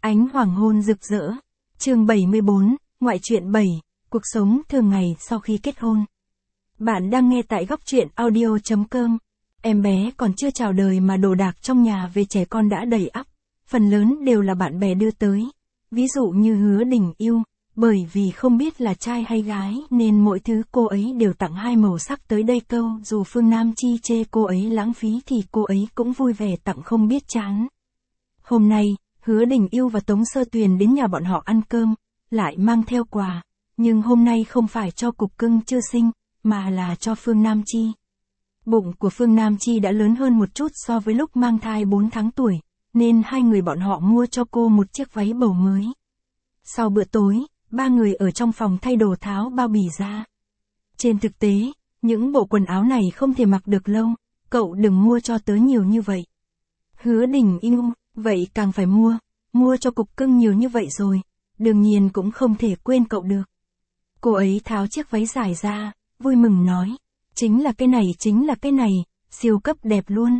Ánh hoàng hôn rực rỡ. Chương 74, ngoại truyện 7, cuộc sống thường ngày sau khi kết hôn. Bạn đang nghe tại góc truyện audio.com. Em bé còn chưa chào đời mà đồ đạc trong nhà về trẻ con đã đầy ắp. Phần lớn đều là bạn bè đưa tới. Ví dụ như Hứa Đình Yêu, bởi vì không biết là trai hay gái nên mỗi thứ cô ấy đều tặng hai màu sắc tới đây câu. Dù Phương Nam Chi chê cô ấy lãng phí thì cô ấy cũng vui vẻ tặng không biết chán. Hôm nay, Hứa Đình Yêu và Tống Sơ Tuyền đến nhà bọn họ ăn cơm, lại mang theo quà. Nhưng hôm nay không phải cho cục cưng chưa sinh, mà là cho Phương Nam Chi. Bụng của Phương Nam Chi đã lớn hơn một chút so với lúc mang thai 4 tháng tuổi, nên hai người bọn họ mua cho cô một chiếc váy bầu mới. Sau bữa tối, ba người ở trong phòng thay đồ tháo bao bì ra. Trên thực tế, những bộ quần áo này không thể mặc được lâu, cậu đừng mua cho tớ nhiều như vậy. Hứa Đình Yêu, vậy càng phải mua cho cục cưng nhiều như vậy rồi, đương nhiên cũng không thể quên cậu được. Cô ấy tháo chiếc váy dài ra, vui mừng nói, chính là cái này, siêu cấp đẹp luôn.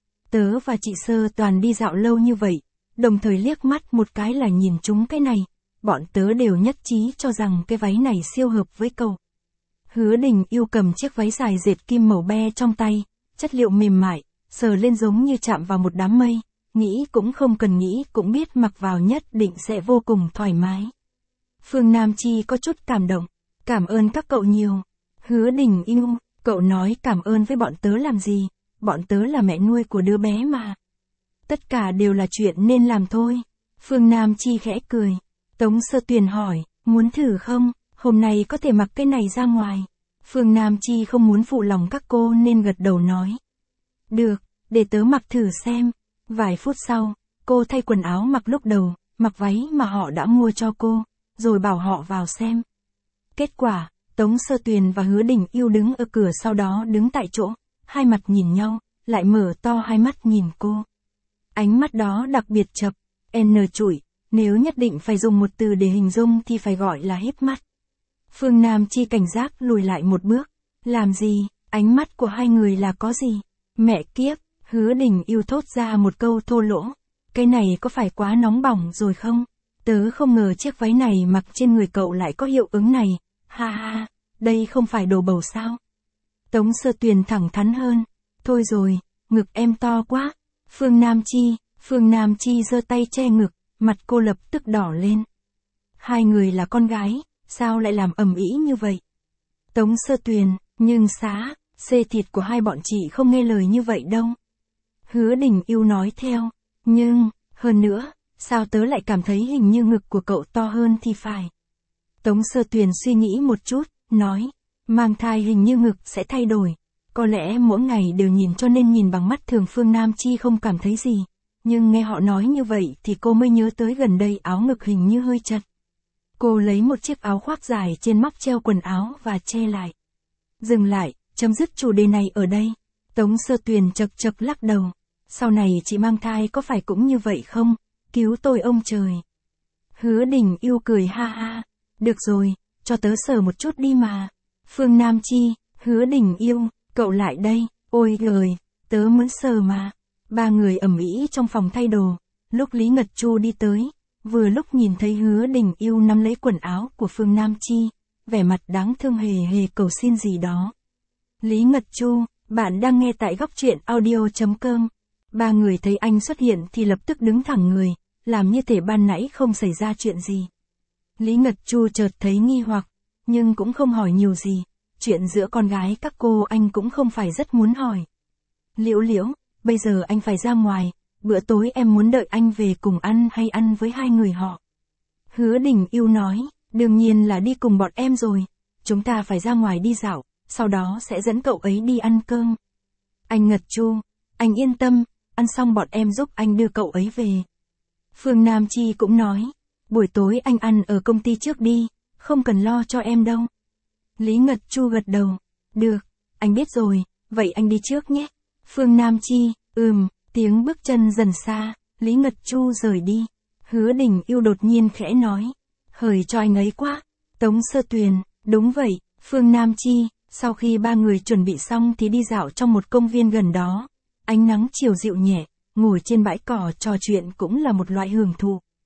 Tớ và chị Sơ Toàn đi dạo lâu như vậy, đồng thời liếc mắt một cái là nhìn chúng cái này, bọn tớ đều nhất trí cho rằng cái váy này siêu hợp với cậu. Hứa Đình Yêu cầm chiếc váy dài dệt kim màu be trong tay, chất liệu mềm mại, sờ lên giống như chạm vào một đám mây, nghĩ cũng không cần nghĩ cũng biết mặc vào nhất định sẽ vô cùng thoải mái. Phương Nam Chi có chút cảm động, cảm ơn các cậu nhiều. Hứa Đình Yêu, cậu nói cảm ơn với bọn tớ làm gì, bọn tớ là mẹ nuôi của đứa bé mà. Tất cả đều là chuyện nên làm thôi. Phương Nam Chi khẽ cười. Tống Sơ Tuyền hỏi, muốn thử không, hôm nay có thể mặc cái này ra ngoài. Phương Nam Chi không muốn phụ lòng các cô nên gật đầu nói. Được, để tớ mặc thử xem. Vài phút sau, cô thay quần áo mặc lúc đầu, mặc váy mà họ đã mua cho cô, rồi bảo họ vào xem. Kết quả, Tống Sơ Tuyền và Hứa Đình Yêu đứng ở cửa sau đó đứng tại chỗ, hai mặt nhìn nhau, lại mở to hai mắt nhìn cô. Ánh mắt đó đặc biệt chập, trụi, nếu nhất định phải dùng một từ để hình dung thì phải gọi là híp mắt. Phương Nam Chi cảnh giác lùi lại một bước, làm gì, ánh mắt của hai người là có gì, mẹ kiếp. Hứa Đình Yêu thốt ra một câu thô lỗ, cái này có phải quá nóng bỏng rồi không? Tớ không ngờ chiếc váy này mặc trên người cậu lại có hiệu ứng này, ha ha, đây không phải đồ bầu sao? Tống Sơ Tuyền thẳng thắn hơn, thôi rồi, ngực em to quá. Phương Nam Chi giơ tay che ngực, mặt cô lập tức đỏ lên. Hai người là con gái, sao lại làm ầm ĩ như vậy? Tống Sơ Tuyền, nhưng xê thịt của hai bọn chị không nghe lời như vậy đâu. Hứa Đình Yêu nói theo, nhưng, hơn nữa, sao tớ lại cảm thấy hình như ngực của cậu to hơn thì phải. Tống Sơ Tuyền suy nghĩ một chút, nói, mang thai hình như ngực sẽ thay đổi, có lẽ mỗi ngày đều nhìn cho nên nhìn bằng mắt thường. Phương Nam Chi không cảm thấy gì, nhưng nghe họ nói như vậy thì cô mới nhớ tới gần đây áo ngực hình như hơi chật. Cô lấy một chiếc áo khoác dài trên móc treo quần áo và che lại. Dừng lại, chấm dứt chủ đề này ở đây. Tống Sơ Tuyền chật chật lắc đầu. Sau này chị mang thai có phải cũng như vậy không? Cứu tôi ông trời. Hứa Đình Yêu cười ha ha. Được rồi, cho tớ sờ một chút đi mà. Phương Nam Chi, Hứa Đình Yêu, cậu lại đây. Ôi giời, tớ muốn sờ mà. Ba người ầm ĩ trong phòng thay đồ. Lúc Lý Ngật Chu đi tới, vừa lúc nhìn thấy Hứa Đình Yêu nắm lấy quần áo của Phương Nam Chi, vẻ mặt đáng thương hề hề cầu xin gì đó. Lý Ngật Chu, bạn đang nghe tại góc truyện audio.com. Ba người thấy anh xuất hiện thì lập tức đứng thẳng người, làm như thể ban nãy không xảy ra chuyện gì. Lý Ngật Chu chợt thấy nghi hoặc, nhưng cũng không hỏi nhiều gì, chuyện giữa con gái các cô anh cũng không phải rất muốn hỏi. Liễu Liễu, bây giờ anh phải ra ngoài, bữa tối em muốn đợi anh về cùng ăn hay ăn với hai người họ? Hứa Đình Yêu nói, đương nhiên là đi cùng bọn em rồi, chúng ta phải ra ngoài đi dạo, sau đó sẽ dẫn cậu ấy đi ăn cơm. Anh Ngật Chu, anh yên tâm, ăn xong bọn em giúp anh đưa cậu ấy về. Phương Nam Chi cũng nói, buổi tối anh ăn ở công ty trước đi, không cần lo cho em đâu. Lý Ngật Chu gật đầu, được, anh biết rồi, vậy anh đi trước nhé. Phương Nam Chi, tiếng bước chân dần xa, Lý Ngật Chu rời đi. Hứa Đình Yêu đột nhiên khẽ nói, hời cho anh ấy quá. Tống Sơ Tuyền, đúng vậy. Phương Nam Chi, sau khi ba người chuẩn bị xong thì đi dạo trong một công viên gần đó. Ánh nắng chiều dịu nhẹ, ngồi trên bãi cỏ trò chuyện cũng là một loại hưởng thụ.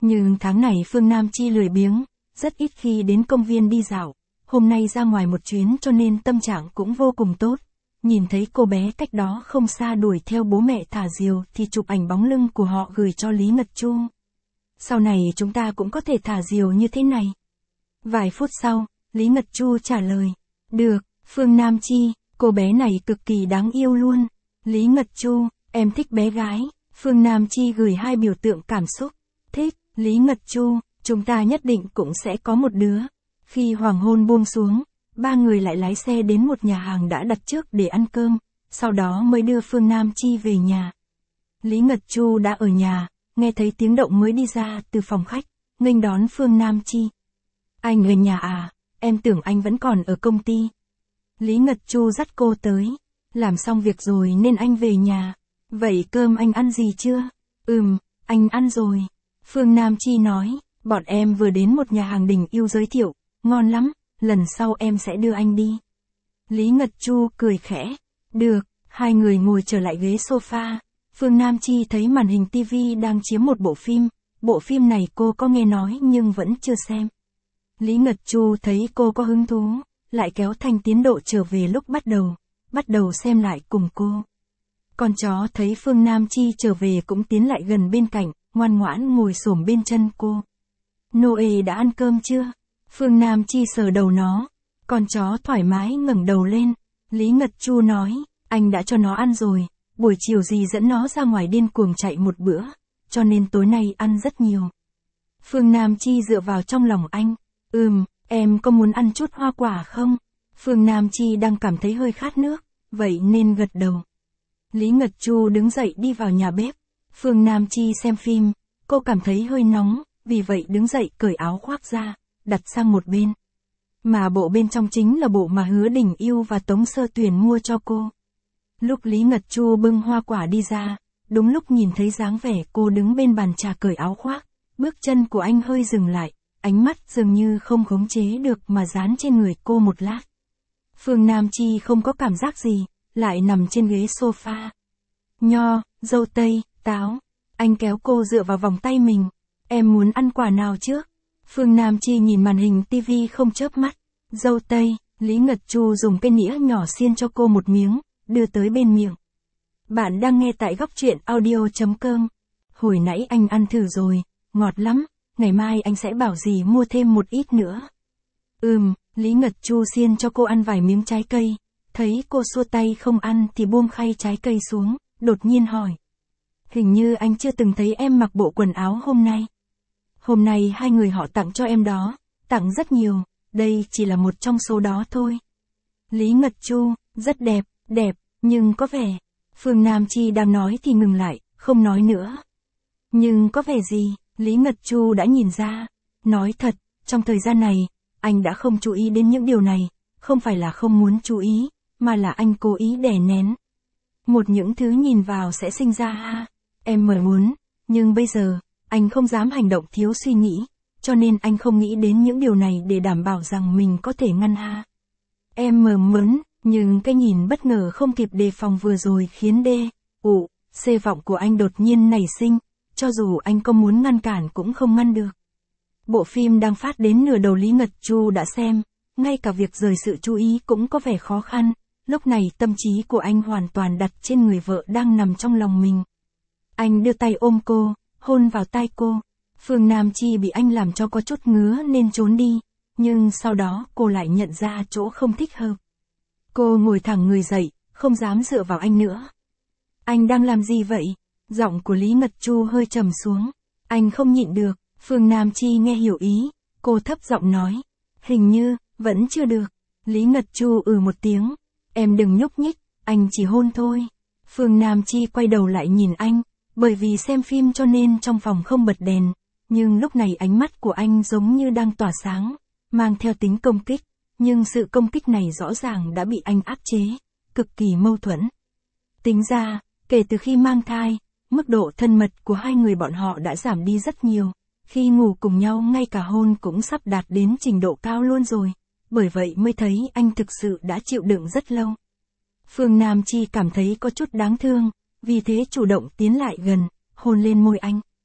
Nhưng tháng này Phương Nam Chi lười biếng, rất ít khi đến công viên đi dạo. Hôm nay ra ngoài một chuyến cho nên tâm trạng cũng vô cùng tốt. Nhìn thấy cô bé cách đó không xa đuổi theo bố mẹ thả diều thì chụp ảnh bóng lưng của họ gửi cho Lý Ngật Chu. Sau này chúng ta cũng có thể thả diều như thế này. Vài phút sau, Lý Ngật Chu trả lời. Được, Phương Nam Chi, cô bé này cực kỳ đáng yêu luôn. Lý Ngật Chu, em thích bé gái. Phương Nam Chi gửi 2 biểu tượng cảm xúc. Thích, Lý Ngật Chu, chúng ta nhất định cũng sẽ có một đứa. Khi hoàng hôn buông xuống, 3 người lại lái xe đến một nhà hàng đã đặt trước để ăn cơm, sau đó mới đưa Phương Nam Chi về nhà. Lý Ngật Chu đã ở nhà, nghe thấy tiếng động mới đi ra từ phòng khách, nghênh đón Phương Nam Chi. Anh ở nhà à, em tưởng anh vẫn còn ở công ty. Lý Ngật Chu dắt cô tới, làm xong việc rồi nên anh về nhà. Vậy cơm anh ăn gì chưa? Anh ăn rồi. Phương Nam Chi nói, bọn em vừa đến một nhà hàng Đình Yêu giới thiệu, ngon lắm, lần sau em sẽ đưa anh đi. Lý Ngật Chu cười khẽ, được, 2 người ngồi trở lại ghế sofa. Phương Nam Chi thấy màn hình TV đang chiếu một bộ phim này cô có nghe nói nhưng vẫn chưa xem. Lý Ngật Chu thấy cô có hứng thú, lại kéo Thanh tiến độ trở về lúc bắt đầu xem lại cùng cô. Con chó thấy Phương Nam Chi trở về cũng tiến lại gần bên cạnh, ngoan ngoãn ngồi xổm bên chân cô. Noe đã ăn cơm chưa? Phương Nam Chi sờ đầu nó. Con chó thoải mái ngẩng đầu lên. Lý Ngật Chu nói, anh đã cho nó ăn rồi, buổi chiều gì dẫn nó ra ngoài điên cuồng chạy một bữa, cho nên tối nay ăn rất nhiều. Phương Nam Chi dựa vào trong lòng anh. Em có muốn ăn chút hoa quả không? Phương Nam Chi đang cảm thấy hơi khát nước, vậy nên gật đầu. Lý Ngật Chu đứng dậy đi vào nhà bếp. Phương Nam Chi xem phim, cô cảm thấy hơi nóng, vì vậy đứng dậy cởi áo khoác ra, đặt sang một bên. Mà bộ bên trong chính là bộ mà Hứa Đình Yêu và Tống Sơ Tuyền mua cho cô. Lúc Lý Ngật Chu bưng hoa quả đi ra, đúng lúc nhìn thấy dáng vẻ cô đứng bên bàn trà cởi áo khoác, bước chân của anh hơi dừng lại, ánh mắt dường như không khống chế được mà dán trên người cô một lát. Phương Nam Chi không có cảm giác gì, lại nằm trên ghế sofa. Nho, dâu tây, táo. Anh kéo cô dựa vào vòng tay mình. Em muốn ăn quả nào trước? Phương Nam Chi nhìn màn hình TV không chớp mắt. Dâu tây, Lý Ngật Chu dùng cái nĩa nhỏ xiên cho cô một miếng, đưa tới bên miệng. Bạn đang nghe tại góc truyện audio.com. Hồi nãy anh ăn thử rồi, ngọt lắm, ngày mai anh sẽ bảo dì mua thêm một ít nữa. Lý Ngật Chu xiên cho cô ăn vài miếng trái cây, thấy cô xua tay không ăn thì buông khay trái cây xuống, đột nhiên hỏi. Hình như anh chưa từng thấy em mặc bộ quần áo hôm nay. Hôm nay 2 người họ tặng cho em đó, tặng rất nhiều, đây chỉ là một trong số đó thôi. Lý Ngật Chu, rất đẹp, nhưng có vẻ. Phương Nam Chi đang nói thì ngừng lại, không nói nữa. Nhưng có vẻ gì, Lý Ngật Chu đã nhìn ra. Nói thật, trong thời gian này, anh đã không chú ý đến những điều này, không phải là không muốn chú ý, mà là anh cố ý đè nén. Một những thứ nhìn vào sẽ sinh ra em muốn, nhưng bây giờ, anh không dám hành động thiếu suy nghĩ, cho nên anh không nghĩ đến những điều này để đảm bảo rằng mình có thể ngăn em muốn, nhưng cái nhìn bất ngờ không kịp đề phòng vừa rồi khiến C vọng của anh đột nhiên nảy sinh, cho dù anh có muốn ngăn cản cũng không ngăn được. Bộ phim đang phát đến nửa đầu Lý Ngật Chu đã xem, ngay cả việc rời sự chú ý cũng có vẻ khó khăn, lúc này tâm trí của anh hoàn toàn đặt trên người vợ đang nằm trong lòng mình. Anh đưa tay ôm cô, hôn vào tai cô. Phương Nam Chi bị anh làm cho có chút ngứa nên trốn đi, nhưng sau đó cô lại nhận ra chỗ không thích hợp. Cô ngồi thẳng người dậy, không dám dựa vào anh nữa. Anh đang làm gì vậy? Giọng của Lý Ngật Chu hơi trầm xuống. Anh không nhịn được. Phương Nam Chi nghe hiểu ý, cô thấp giọng nói. Hình như, vẫn chưa được. Lý Ngật Chu một tiếng. Em đừng nhúc nhích, anh chỉ hôn thôi. Phương Nam Chi quay đầu lại nhìn anh, bởi vì xem phim cho nên trong phòng không bật đèn, nhưng lúc này ánh mắt của anh giống như đang tỏa sáng, mang theo tính công kích, nhưng sự công kích này rõ ràng đã bị anh áp chế, cực kỳ mâu thuẫn. Tính ra, kể từ khi mang thai, mức độ thân mật của 2 người bọn họ đã giảm đi rất nhiều, khi ngủ cùng nhau ngay cả hôn cũng sắp đạt đến trình độ cao luôn rồi, bởi vậy mới thấy anh thực sự đã chịu đựng rất lâu. Phương Nam Chi cảm thấy có chút đáng thương, vì thế chủ động tiến lại gần, hôn lên môi anh.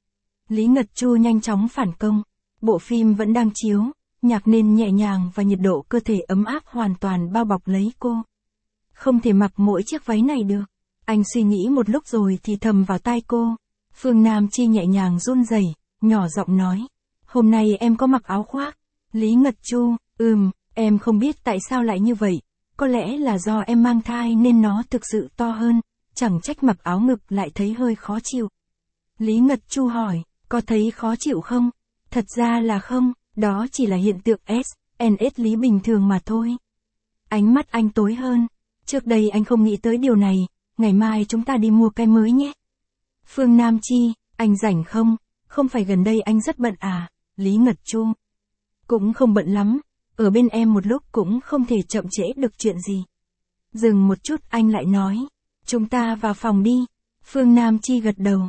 Lý Ngật Chu nhanh chóng phản công. Bộ phim vẫn đang chiếu, nhạc nền nhẹ nhàng và nhiệt độ cơ thể ấm áp hoàn toàn bao bọc lấy cô. Không thể mặc mỗi chiếc váy này được. Anh suy nghĩ một lúc rồi thì thầm vào tai cô. Phương Nam Chi nhẹ nhàng run rẩy, nhỏ giọng nói. Hôm nay em có mặc áo khoác. Lý Ngật Chu, em không biết tại sao lại như vậy. Có lẽ là do em mang thai nên nó thực sự to hơn, chẳng trách mặc áo ngực lại thấy hơi khó chịu. Lý Ngật Chu hỏi, có thấy khó chịu không? Thật ra là không, đó chỉ là hiện tượng SNS lý bình thường mà thôi. Ánh mắt anh tối hơn. Trước đây anh không nghĩ tới điều này, ngày mai chúng ta đi mua cái mới nhé. Phương Nam Chi, anh rảnh không? Không phải gần đây anh rất bận à? Lý Ngật Chu. Cũng không bận lắm, ở bên em một lúc cũng không thể chậm trễ được chuyện gì. Dừng một chút anh lại nói, chúng ta vào phòng đi. Phương Nam Chi gật đầu.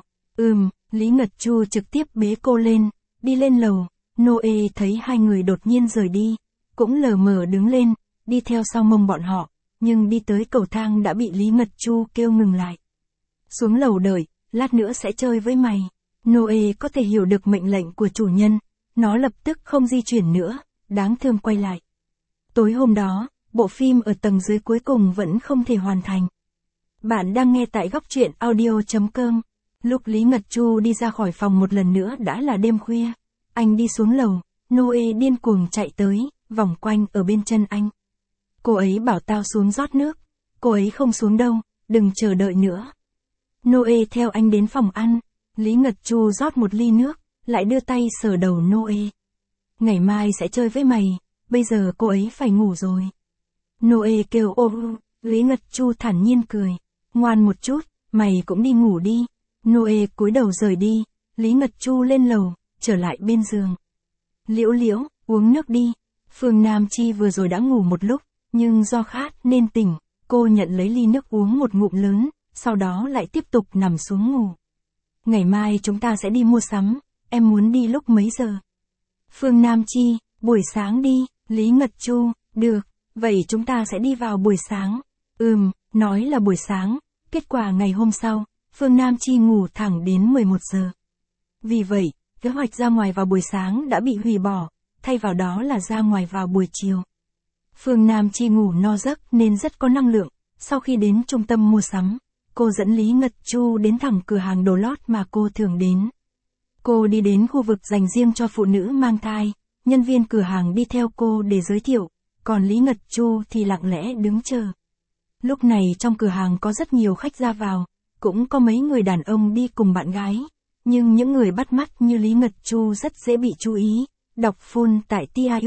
Lý Ngật Chu trực tiếp bế cô lên, đi lên lầu. Noe thấy hai người đột nhiên rời đi, cũng lờ mờ đứng lên, đi theo sau mông bọn họ, nhưng đi tới cầu thang đã bị Lý Ngật Chu kêu ngừng lại. Xuống lầu đợi, lát nữa sẽ chơi với mày. Noe có thể hiểu được mệnh lệnh của chủ nhân, nó lập tức không di chuyển nữa, đáng thương quay lại. Tối hôm đó, bộ phim ở tầng dưới cuối cùng vẫn không thể hoàn thành. Bạn đang nghe tại góc truyện audio.com. Lúc Lý Ngật Chu đi ra khỏi phòng một lần nữa đã là đêm khuya. Anh đi xuống lầu, Noe điên cuồng chạy tới, vòng quanh ở bên chân anh. Cô ấy bảo tao xuống rót nước. Cô ấy không xuống đâu, đừng chờ đợi nữa. Noe theo anh đến phòng ăn. Lý Ngật Chu rót một ly nước, lại đưa tay sờ đầu Noe. Ngày mai sẽ chơi với mày, bây giờ cô ấy phải ngủ rồi. Noe kêu Lý Ngật Chu thản nhiên cười. Ngoan một chút, mày cũng đi ngủ đi. Noe cúi đầu rời đi, Lý Ngật Chu lên lầu, trở lại bên giường. Liễu Liễu, uống nước đi. Phương Nam Chi vừa rồi đã ngủ một lúc, nhưng do khát nên tỉnh, cô nhận lấy ly nước uống một ngụm lớn, sau đó lại tiếp tục nằm xuống ngủ. Ngày mai chúng ta sẽ đi mua sắm, em muốn đi lúc mấy giờ? Phương Nam Chi, buổi sáng đi. Lý Ngật Chu, được, vậy chúng ta sẽ đi vào buổi sáng. Nói là buổi sáng, kết quả ngày hôm sau, Phương Nam Chi ngủ thẳng đến 11 giờ. Vì vậy, kế hoạch ra ngoài vào buổi sáng đã bị hủy bỏ, thay vào đó là ra ngoài vào buổi chiều. Phương Nam Chi ngủ no giấc nên rất có năng lượng, sau khi đến trung tâm mua sắm, cô dẫn Lý Ngật Chu đến thẳng cửa hàng đồ lót mà cô thường đến. Cô đi đến khu vực dành riêng cho phụ nữ mang thai, nhân viên cửa hàng đi theo cô để giới thiệu, còn Lý Ngật Chu thì lặng lẽ đứng chờ. Lúc này trong cửa hàng có rất nhiều khách ra vào, cũng có mấy người đàn ông đi cùng bạn gái, nhưng những người bắt mắt như Lý Ngật Chu rất dễ bị chú ý, đọc full tại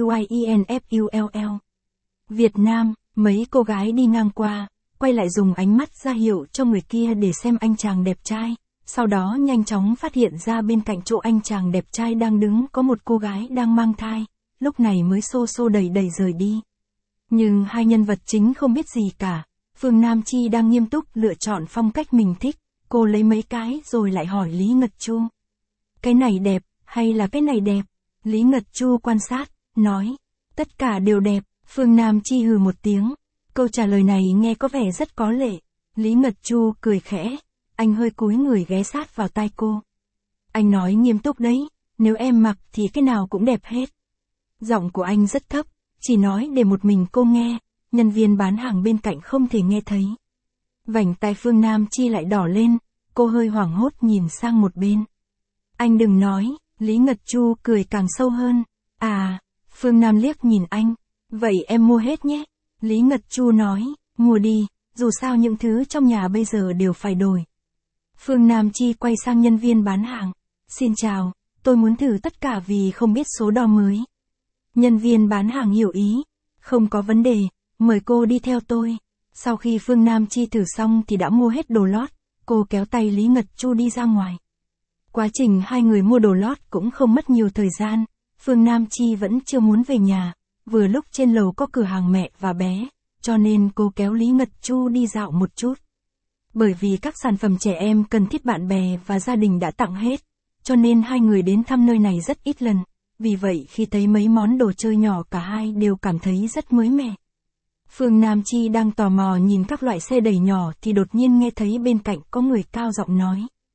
TIUIENFULL. Việt Nam, mấy cô gái đi ngang qua, quay lại dùng ánh mắt ra hiệu cho người kia để xem anh chàng đẹp trai, sau đó nhanh chóng phát hiện ra bên cạnh chỗ anh chàng đẹp trai đang đứng có một cô gái đang mang thai, lúc này mới xô xô đẩy đẩy rời đi. Nhưng hai nhân vật chính không biết gì cả, Phương Nam Chi đang nghiêm túc lựa chọn phong cách mình thích, cô lấy mấy cái rồi lại hỏi Lý Ngật Chu. Cái này đẹp, hay là cái này đẹp? Lý Ngật Chu quan sát, nói, tất cả đều đẹp. Phương Nam Chi hừ một tiếng, câu trả lời này nghe có vẻ rất có lệ. Lý Ngật Chu cười khẽ, anh hơi cúi người ghé sát vào tai cô. Anh nói nghiêm túc đấy, nếu em mặc thì cái nào cũng đẹp hết. Giọng của anh rất thấp, chỉ nói để một mình cô nghe, nhân viên bán hàng bên cạnh không thể nghe thấy. Vành tai Phương Nam Chi lại đỏ lên, cô hơi hoảng hốt nhìn sang một bên. Anh đừng nói, Lý Ngật Chu cười càng sâu hơn. À, Phương Nam liếc nhìn anh, vậy em mua hết nhé. Lý Ngật Chu nói, mua đi, dù sao những thứ trong nhà bây giờ đều phải đổi. Phương Nam Chi quay sang nhân viên bán hàng. Xin chào, tôi muốn thử tất cả vì không biết số đo mới. Nhân viên bán hàng hiểu ý. Không có vấn đề, mời cô đi theo tôi. Sau khi Phương Nam Chi thử xong thì đã mua hết đồ lót, cô kéo tay Lý Ngật Chu đi ra ngoài. Quá trình hai người mua đồ lót cũng không mất nhiều thời gian, Phương Nam Chi vẫn chưa muốn về nhà, vừa lúc trên lầu có cửa hàng mẹ và bé, cho nên cô kéo Lý Ngật Chu đi dạo một chút. Bởi vì các sản phẩm trẻ em cần thiết bạn bè và gia đình đã tặng hết, cho nên hai người đến thăm nơi này rất ít lần, vì vậy khi thấy mấy món đồ chơi nhỏ cả hai đều cảm thấy rất mới mẻ. Phương Nam Chi đang tò mò nhìn các loại xe đẩy nhỏ thì đột nhiên nghe thấy bên cạnh có người cao giọng nói.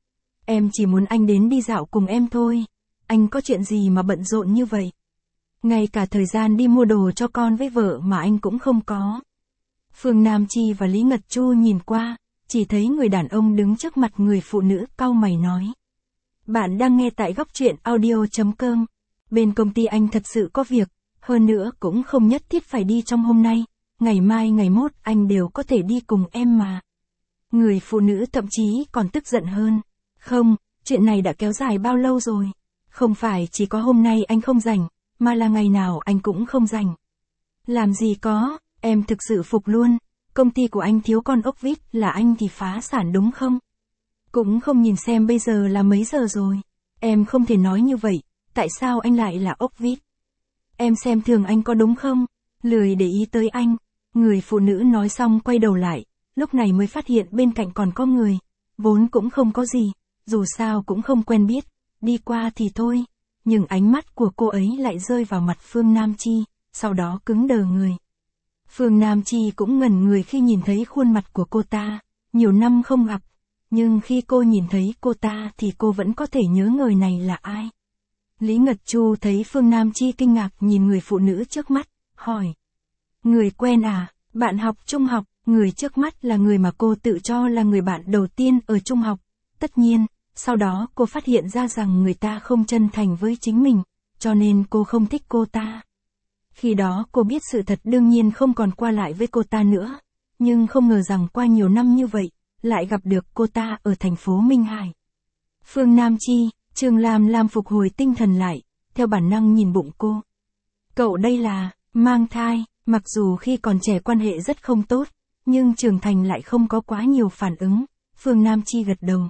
Em chỉ muốn anh đến đi dạo cùng em thôi. Anh có chuyện gì mà bận rộn như vậy? Ngay cả thời gian đi mua đồ cho con với vợ mà anh cũng không có. Phương Nam Chi và Lý Ngật Chu nhìn qua, chỉ thấy người đàn ông đứng trước mặt người phụ nữ cau mày nói. Bạn đang nghe tại góc truyện audio.com. Bên công ty anh thật sự có việc, hơn nữa cũng không nhất thiết phải đi trong hôm nay, ngày mai ngày mốt anh đều có thể đi cùng em mà. Người phụ nữ thậm chí còn tức giận hơn. Không, chuyện này đã kéo dài bao lâu rồi? Không phải chỉ có hôm nay anh không rảnh, mà là ngày nào anh cũng không rảnh. Làm gì có, em thực sự phục luôn. Công ty của anh thiếu con ốc vít là anh thì phá sản đúng không? Cũng không nhìn xem bây giờ là mấy giờ rồi. Em không thể nói như vậy, tại sao anh lại là ốc vít? Em xem thường anh có đúng không? Lười để ý tới anh. Người phụ nữ nói xong quay đầu lại, lúc này mới phát hiện bên cạnh còn có người. Vốn cũng không có gì, dù sao cũng không quen biết, đi qua thì thôi. Nhưng ánh mắt của cô ấy lại rơi vào mặt Phương Nam Chi, sau đó cứng đờ người. Phương Nam Chi cũng ngẩn người khi nhìn thấy khuôn mặt của cô ta, nhiều năm không gặp. Nhưng khi cô nhìn thấy cô ta thì cô vẫn có thể nhớ người này là ai. Lý Ngật Chu thấy Phương Nam Chi kinh ngạc nhìn người phụ nữ trước mắt, hỏi. Người quen à, bạn học trung học, người trước mắt là người mà cô tự cho là người bạn đầu tiên ở trung học. Tất nhiên, sau đó cô phát hiện ra rằng người ta không chân thành với chính mình, cho nên cô không thích cô ta. Khi đó cô biết sự thật đương nhiên không còn qua lại với cô ta nữa, nhưng không ngờ rằng qua nhiều năm như vậy, lại gặp được cô ta ở thành phố Minh Hải. Phương Nam Chi, Trương Lam phục hồi tinh thần lại, theo bản năng nhìn bụng cô. Cậu đây là, mang thai, mặc dù khi còn trẻ quan hệ rất không tốt, nhưng trưởng thành lại không có quá nhiều phản ứng, Phương Nam Chi gật đầu.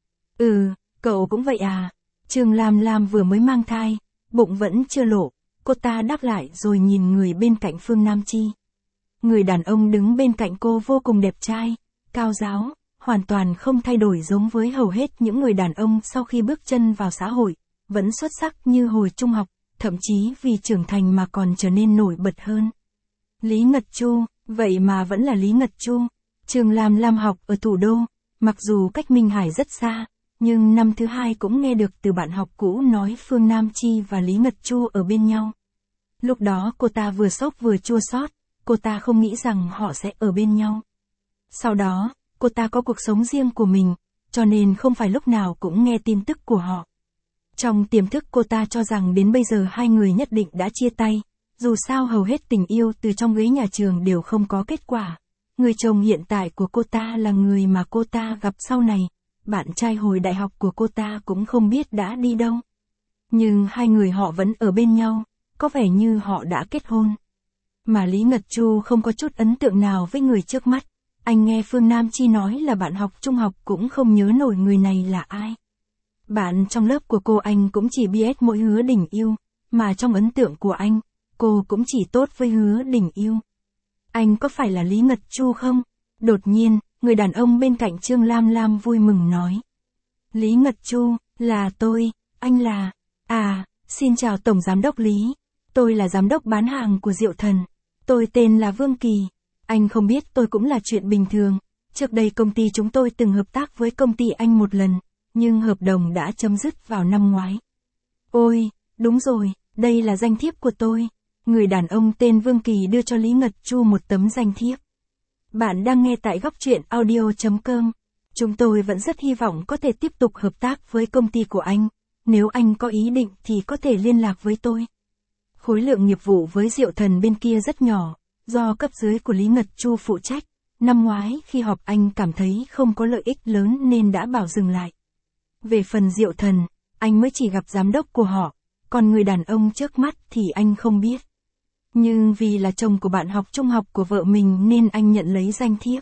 Cậu cũng vậy à, Trương Lam vừa mới mang thai, bụng vẫn chưa lộ, cô ta đáp lại rồi nhìn người bên cạnh Phương Nam Chi. Người đàn ông đứng bên cạnh cô vô cùng đẹp trai, cao ráo, hoàn toàn không thay đổi giống với hầu hết những người đàn ông sau khi bước chân vào xã hội, vẫn xuất sắc như hồi trung học, thậm chí vì trưởng thành mà còn trở nên nổi bật hơn. Lý Ngật Chu, vậy mà vẫn là Lý Ngật Chu. Trương Lam học ở thủ đô, mặc dù cách Minh Hải rất xa, nhưng năm thứ hai cũng nghe được từ bạn học cũ nói Phương Nam Chi và Lý Ngật Chu ở bên nhau. Lúc đó cô ta vừa sốc vừa chua xót, cô ta không nghĩ rằng họ sẽ ở bên nhau. Sau đó, cô ta có cuộc sống riêng của mình, cho nên không phải lúc nào cũng nghe tin tức của họ. Trong tiềm thức cô ta cho rằng đến bây giờ hai người nhất định đã chia tay, dù sao hầu hết tình yêu từ trong ghế nhà trường đều không có kết quả. Người chồng hiện tại của cô ta là người mà cô ta gặp sau này, bạn trai hồi đại học của cô ta cũng không biết đã đi đâu. Nhưng hai người họ vẫn ở bên nhau, có vẻ như họ đã kết hôn. Mà Lý Ngật Chu không có chút ấn tượng nào với người trước mắt. Anh nghe Phương Nam Chi nói là bạn học trung học cũng không nhớ nổi người này là ai. Bạn trong lớp của cô anh cũng chỉ biết mỗi Hứa Đình Yêu, mà trong ấn tượng của anh, cô cũng chỉ tốt với Hứa Đình Yêu. Anh có phải là Lý Ngật Chu không? Đột nhiên, người đàn ông bên cạnh Trương Lam vui mừng nói. Lý Ngật Chu, là tôi, anh là... xin chào Tổng Giám đốc Lý. Tôi là giám đốc bán hàng của Diệu Thần. Tôi tên là Vương Kỳ. Anh không biết tôi cũng là chuyện bình thường. Trước đây công ty chúng tôi từng hợp tác với công ty anh một lần, nhưng hợp đồng đã chấm dứt vào năm ngoái. Ôi, đúng rồi, đây là danh thiếp của tôi. Người đàn ông tên Vương Kỳ đưa cho Lý Ngật Chu một tấm danh thiếp. Bạn đang nghe tại góc truyện audio.com. Chúng tôi vẫn rất hy vọng có thể tiếp tục hợp tác với công ty của anh. Nếu anh có ý định thì có thể liên lạc với tôi. Khối lượng nghiệp vụ với Diệu Thần bên kia rất nhỏ, do cấp dưới của Lý Ngật Chu phụ trách. Năm ngoái khi họp anh cảm thấy không có lợi ích lớn nên đã bảo dừng lại. Về phần Diệu Thần, anh mới chỉ gặp giám đốc của họ, còn người đàn ông trước mắt thì anh không biết. Nhưng vì là chồng của bạn học trung học của vợ mình nên anh nhận lấy danh thiếp.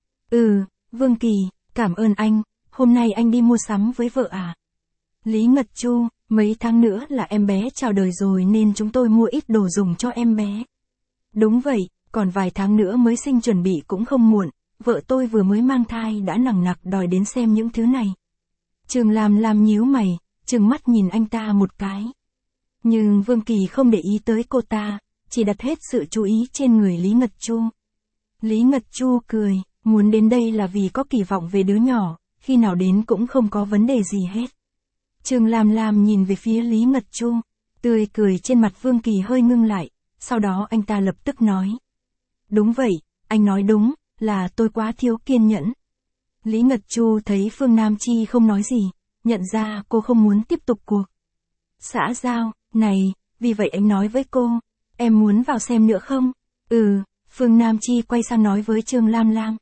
Vương Kỳ, cảm ơn anh, hôm nay anh đi mua sắm với vợ à? Lý Ngật Chu, mấy tháng nữa là em bé chào đời rồi nên chúng tôi mua ít đồ dùng cho em bé. Đúng vậy, còn vài tháng nữa mới sinh chuẩn bị cũng không muộn, vợ tôi vừa mới mang thai đã nằng nặc đòi đến xem những thứ này. Trương Lam nhíu mày, trừng mắt nhìn anh ta một cái. Nhưng Vương Kỳ không để ý tới cô ta, chỉ đặt hết sự chú ý trên người Lý Ngật Chu. Lý Ngật Chu cười, muốn đến đây là vì có kỳ vọng về đứa nhỏ, khi nào đến cũng không có vấn đề gì hết. Trương Lam Lam nhìn về phía Lý Ngật Chu, tươi cười trên mặt Vương Kỳ hơi ngưng lại, sau đó anh ta lập tức nói. Đúng vậy, anh nói đúng, là tôi quá thiếu kiên nhẫn. Lý Ngật Chu thấy Phương Nam Chi không nói gì, nhận ra cô không muốn tiếp tục cuộc xã giao này, vì vậy anh nói với cô, em muốn vào xem nữa không? Phương Nam Chi quay sang nói với Trương Lam Lam.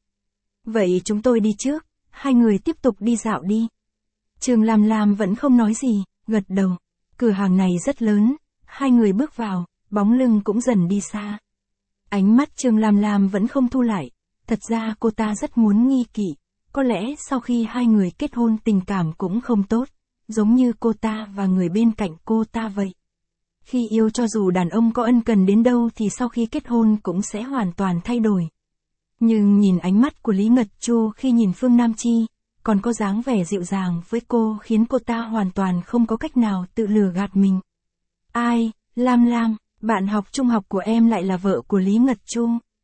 Vậy chúng tôi đi trước, hai người tiếp tục đi dạo đi. Trương Lam Lam vẫn không nói gì, gật đầu. Cửa hàng này rất lớn, hai người bước vào, bóng lưng cũng dần đi xa. Ánh mắt Trương Lam Lam vẫn không thu lại, thật ra cô ta rất muốn nghi kỵ, có lẽ sau khi hai người kết hôn tình cảm cũng không tốt, giống như cô ta và người bên cạnh cô ta vậy. Khi yêu cho dù đàn ông có ân cần đến đâu thì sau khi kết hôn cũng sẽ hoàn toàn thay đổi. Nhưng nhìn ánh mắt của Lý Ngật Chu khi nhìn Phương Nam Chi, còn có dáng vẻ dịu dàng với cô khiến cô ta hoàn toàn không có cách nào tự lừa gạt mình. Ai, Lam Lam, bạn học trung học của em lại là vợ của Lý Ngật Chu.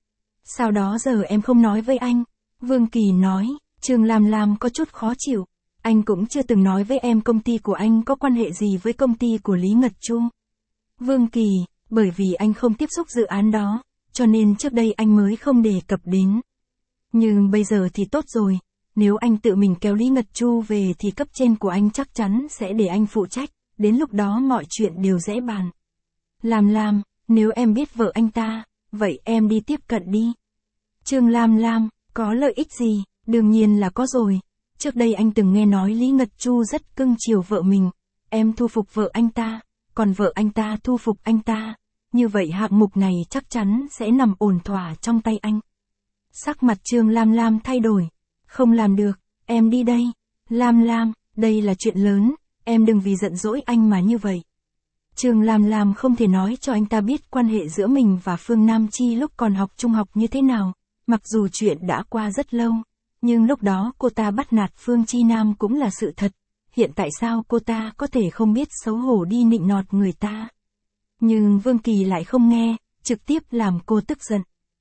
Sao đó giờ em không nói với anh? Vương Kỳ nói. Trương Lam Lam có chút khó chịu. Anh cũng chưa từng nói với em công ty của anh có quan hệ gì với công ty của Lý Ngật Chu. Vương Kỳ, bởi vì anh không tiếp xúc dự án đó, cho nên trước đây anh mới không đề cập đến. Nhưng bây giờ thì tốt rồi, nếu anh tự mình kéo Lý Ngật Chu về thì cấp trên của anh chắc chắn sẽ để anh phụ trách, đến lúc đó mọi chuyện đều dễ bàn. Lam Lam, nếu em biết vợ anh ta, vậy em đi tiếp cận đi. Trương Lam Lam, có lợi ích gì? Đương nhiên là có rồi. Trước đây anh từng nghe nói Lý Ngật Chu rất cưng chiều vợ mình, em thu phục vợ anh ta, còn vợ anh ta thu phục anh ta. Như vậy hạng mục này chắc chắn sẽ nằm ổn thỏa trong tay anh. Sắc mặt Trương Lam Lam thay đổi. Không làm được, em đi đây. Lam Lam, đây là chuyện lớn, em đừng vì giận dỗi anh mà như vậy. Trương Lam Lam không thể nói cho anh ta biết quan hệ giữa mình và Phương Nam Chi lúc còn học trung học như thế nào, mặc dù chuyện đã qua rất lâu. Nhưng lúc đó cô ta bắt nạt Phương Chi Nam cũng là sự thật, hiện tại sao cô ta có thể không biết xấu hổ đi nịnh nọt người ta. Nhưng Vương Kỳ lại không nghe, trực tiếp làm cô tức giận.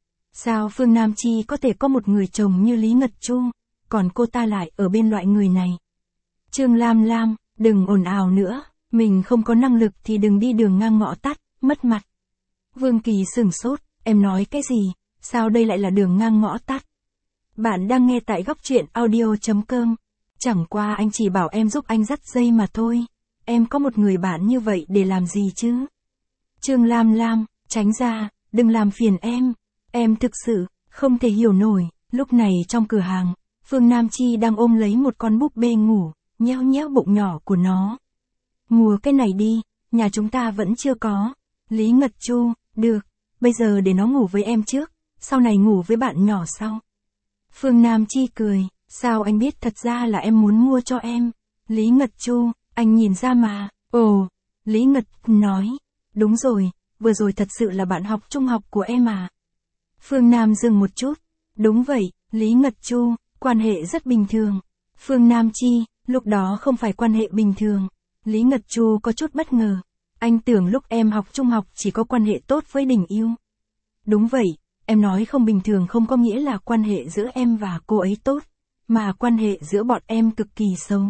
Sao Phương Nam Chi có thể có một người chồng như Lý Ngật Chu, còn cô ta lại ở bên loại người này. Trương Lam Lam, đừng ồn ào nữa, mình không có năng lực thì đừng đi đường ngang ngõ tắt, mất mặt. Vương Kỳ sửng sốt, em nói cái gì, sao đây lại là đường ngang ngõ tắt? Bạn đang nghe tại góc truyện audio.com. Chẳng qua anh chỉ bảo em giúp anh dắt dây mà thôi. Em có một người bạn như vậy để làm gì chứ? Trương Lam Lam, tránh ra, đừng làm phiền em. Em thực sự không thể hiểu nổi. Lúc này trong cửa hàng, Phương Nam Chi đang ôm lấy một con búp bê ngủ, nheo nheo bụng nhỏ của nó. Mua cái này đi, nhà chúng ta vẫn chưa có. Lý Ngật Chu, được, bây giờ để nó ngủ với em trước, sau này ngủ với bạn nhỏ sau. Phương Nam Chi cười, sao anh biết thật ra là em muốn mua cho em? Lý Ngật Chu, anh nhìn ra mà. Ồ, Lý Ngật nói, đúng rồi, vừa rồi thật sự là bạn học trung học của em à? Phương Nam dừng một chút, đúng vậy, Lý Ngật Chu, quan hệ rất bình thường. Phương Nam Chi, lúc đó không phải quan hệ bình thường. Lý Ngật Chu có chút bất ngờ, anh tưởng lúc em học trung học chỉ có quan hệ tốt với Đình Yêu. Đúng vậy. Em nói không bình thường không có nghĩa là quan hệ giữa em và cô ấy tốt, mà quan hệ giữa bọn em cực kỳ xấu.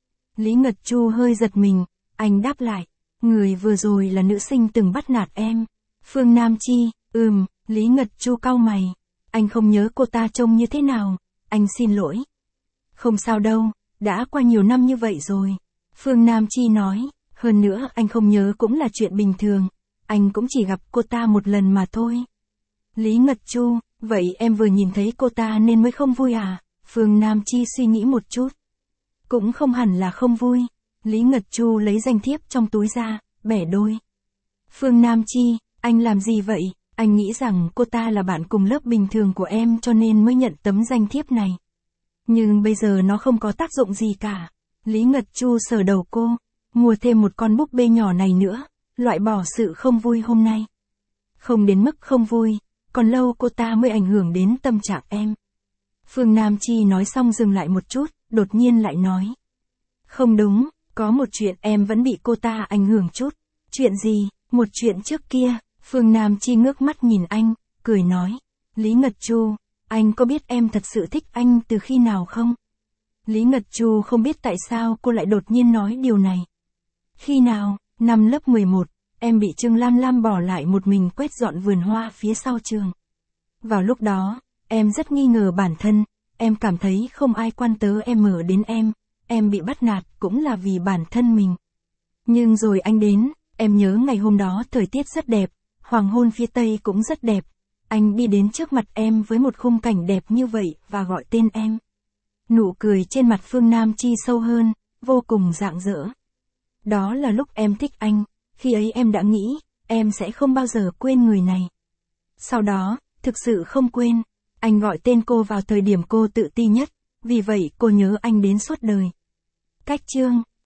Lý Ngật Chu hơi giật mình, anh đáp lại, người vừa rồi là nữ sinh từng bắt nạt em. Phương Nam Chi, Lý Ngật Chu cau mày, anh không nhớ cô ta trông như thế nào, anh xin lỗi. Không sao đâu, đã qua nhiều năm như vậy rồi. Phương Nam Chi nói, hơn nữa anh không nhớ cũng là chuyện bình thường, anh cũng chỉ gặp cô ta một lần mà thôi. Lý Ngật Chu, vậy em vừa nhìn thấy cô ta nên mới không vui à? Phương Nam Chi suy nghĩ một chút. Cũng không hẳn là không vui. Lý Ngật Chu lấy danh thiếp trong túi ra, bẻ đôi. Phương Nam Chi, anh làm gì vậy? Anh nghĩ rằng cô ta là bạn cùng lớp bình thường của em cho nên mới nhận tấm danh thiếp này. Nhưng bây giờ nó không có tác dụng gì cả. Lý Ngật Chu sờ đầu cô, mua thêm một con búp bê nhỏ này nữa, loại bỏ sự không vui hôm nay. Không đến mức không vui. Còn lâu cô ta mới ảnh hưởng đến tâm trạng em. Phương Nam Chi nói xong dừng lại một chút, đột nhiên lại nói. Không đúng, có một chuyện em vẫn bị cô ta ảnh hưởng chút. Chuyện gì? Một chuyện trước kia. Phương Nam Chi ngước mắt nhìn anh, cười nói. Lý Ngật Chu, anh có biết em thật sự thích anh từ khi nào không? Lý Ngật Chu không biết tại sao cô lại đột nhiên nói điều này. Khi nào, năm lớp 11, em bị Trương Lam Lam bỏ lại một mình quét dọn vườn hoa phía sau trường. Vào lúc đó, em rất nghi ngờ bản thân, em cảm thấy không ai quan tâm đến em bị bắt nạt cũng là vì bản thân mình. Nhưng rồi anh đến, em nhớ ngày hôm đó thời tiết rất đẹp, hoàng hôn phía tây cũng rất đẹp. Anh đi đến trước mặt em với một khung cảnh đẹp như vậy và gọi tên em. Nụ cười trên mặt Phương Nam Chi sâu hơn, vô cùng rạng rỡ. Đó là lúc em thích anh, khi ấy em đã nghĩ, em sẽ không bao giờ quên người này. Sau đó, thực sự không quên, anh gọi tên cô vào thời điểm cô tự ti nhất, vì vậy cô nhớ anh đến suốt đời. Cách chương